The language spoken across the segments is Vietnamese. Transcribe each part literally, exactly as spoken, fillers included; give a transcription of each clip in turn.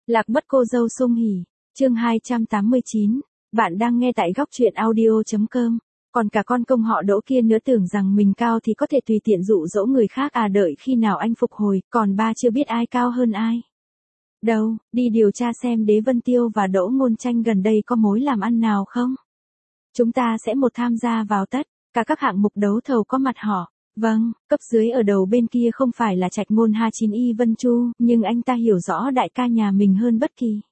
Lạc mất cô dâu sung hỉ, chương hai trăm tám mươi chín, bạn đang nghe tại góc truyện audio.com, còn cả con công họ Đỗ kia nữa tưởng rằng mình cao thì có thể tùy tiện dụ dỗ người khác à, đợi khi nào anh phục hồi, còn ba chưa biết ai cao hơn ai. Đâu, đi điều tra xem Đế Vân Tiêu và Đỗ Ngôn Tranh gần đây có mối làm ăn nào không? Chúng ta sẽ một tham gia vào tất cả các hạng mục đấu thầu có mặt họ. Vâng, cấp dưới ở đầu bên kia không phải là Trạch Ngôn Ha chín Y Vân Chu, nhưng anh ta hiểu rõ đại ca nhà mình hơn bất kỳ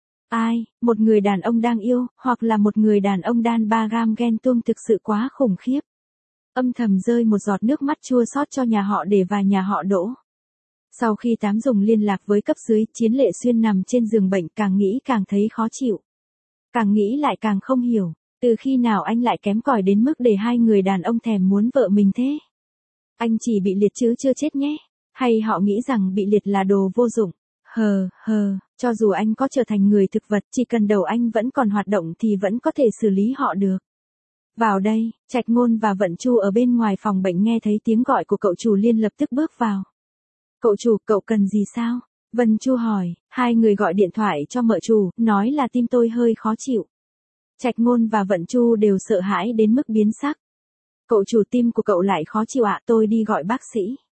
ai, một người đàn ông đang yêu, hoặc là một người đàn ông đan ba gam ghen tuông thực sự quá khủng khiếp. Âm thầm rơi một giọt nước mắt chua xót cho nhà họ Để và nhà họ Đỗ. Sau khi Tám dùng liên lạc với cấp dưới, Chiến Lệ Xuyên nằm trên giường bệnh, càng nghĩ càng thấy khó chịu. Càng nghĩ lại càng không hiểu, từ khi nào anh lại kém cỏi đến mức để hai người đàn ông thèm muốn vợ mình thế? Anh chỉ bị liệt chứ chưa chết nhé, hay họ nghĩ rằng bị liệt là đồ vô dụng? Hờ, hờ, cho dù anh có trở thành người thực vật, chỉ cần đầu anh vẫn còn hoạt động thì vẫn có thể xử lý họ được. Vào đây, Trạch Ngôn và Vận Chu ở bên ngoài phòng bệnh nghe thấy tiếng gọi của cậu chủ Liên lập tức bước vào. Cậu chủ, cậu cần gì sao? Vân Chu hỏi, hai người gọi điện thoại cho mợ chủ, nói là tim tôi hơi khó chịu. Trạch Ngôn và Vận Chu đều sợ hãi đến mức biến sắc. Cậu chủ, tim của cậu lại khó chịu ạ, à, tôi đi gọi bác sĩ.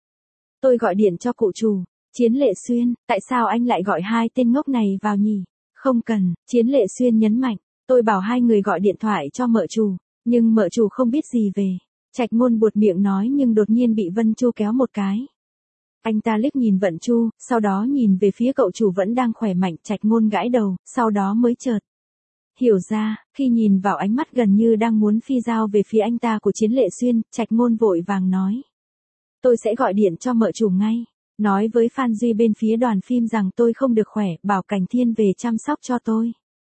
Tôi gọi điện cho cụ chủ. Chiến Lệ Xuyên, tại sao anh lại gọi hai tên ngốc này vào nhỉ? Không cần, Chiến Lệ Xuyên nhấn mạnh, tôi bảo hai người gọi điện thoại cho mợ chủ, nhưng mợ chủ không biết gì về. Trạch Ngôn buột miệng nói nhưng đột nhiên bị Vân Chu kéo một cái. Anh ta liếc nhìn Vận Chu, sau đó nhìn về phía cậu chủ vẫn đang khỏe mạnh. Trạch Ngôn gãi đầu, sau đó mới chợt hiểu ra, khi nhìn vào ánh mắt gần như đang muốn phi dao về phía anh ta của Chiến Lệ Xuyên, Trạch Ngôn vội vàng nói. Tôi sẽ gọi điện cho mợ chủ ngay. Nói với Phan Duy bên phía đoàn phim rằng tôi không được khỏe, bảo Cảnh Thiên về chăm sóc cho tôi.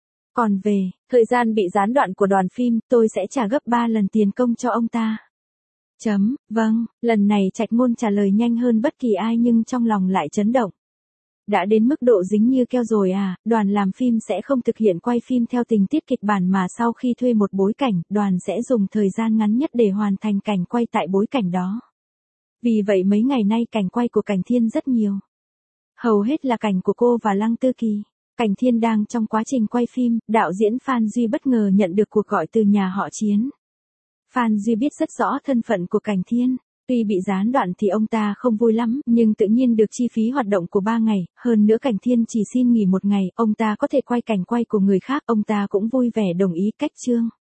Còn về, thời gian bị gián đoạn của đoàn phim, tôi sẽ trả gấp ba lần tiền công cho ông ta. Chấm, vâng, lần này Trạch Ngôn trả lời nhanh hơn bất kỳ ai nhưng trong lòng lại chấn động. Đã đến mức độ dính như keo rồi à, đoàn làm phim sẽ không thực hiện quay phim theo tình tiết kịch bản mà sau khi thuê một bối cảnh, đoàn sẽ dùng thời gian ngắn nhất để hoàn thành cảnh quay tại bối cảnh đó. Vì vậy mấy ngày nay cảnh quay của Cảnh Thiên rất nhiều. Hầu hết là cảnh của cô và Lăng Tư Kỳ. Cảnh Thiên đang trong quá trình quay phim, đạo diễn Phan Duy bất ngờ nhận được cuộc gọi từ nhà họ Chiến. Phan Duy biết rất rõ thân phận của Cảnh Thiên. Tuy bị gián đoạn thì ông ta không vui lắm, nhưng tự nhiên được chi phí hoạt động của ba ngày, hơn nữa Cảnh Thiên chỉ xin nghỉ một ngày, ông ta có thể quay cảnh quay của người khác, ông ta cũng vui vẻ đồng ý. Cách chương